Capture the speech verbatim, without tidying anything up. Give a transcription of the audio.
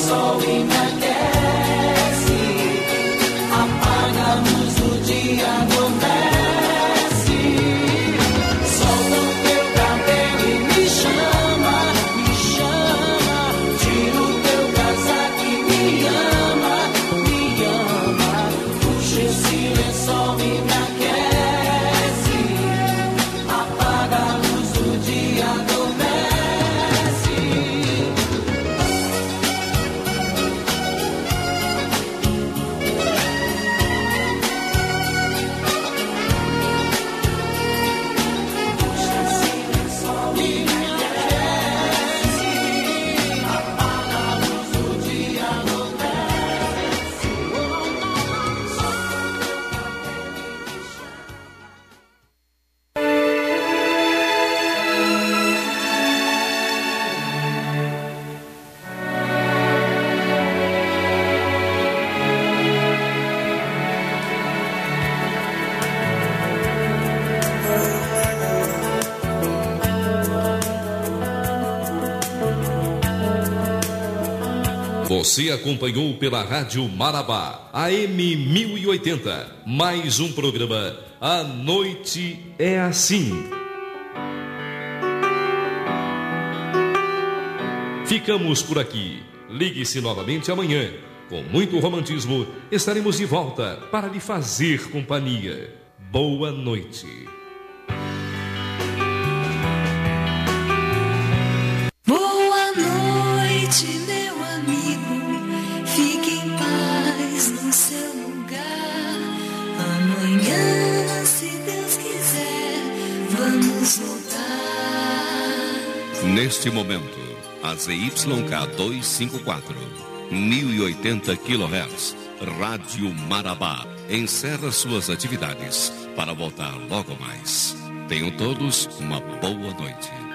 lençol e me aquece, apaga a luz do dia, adormece. Solta o teu cabelo e me chama, me chama. Tira o teu casaco e me ama, me ama. Puxa esse lençol e me aquece, apaga a luz do dia, adormece. Você acompanhou pela Rádio Marabá, A M mil e oitenta, mais um programa A Noite é Assim. Ficamos por aqui. Ligue-se novamente amanhã. Com muito romantismo, estaremos de volta para lhe fazer companhia. Boa noite. Boa noite, meu amigo. Fique em paz no seu lugar. Amanhã, se Deus quiser, vamos voltar. Neste momento, a Z Y K duzentos e cinquenta e quatro, mil e oitenta quilohertz, Rádio Marabá, encerra suas atividades para voltar logo mais. Tenham todos uma boa noite.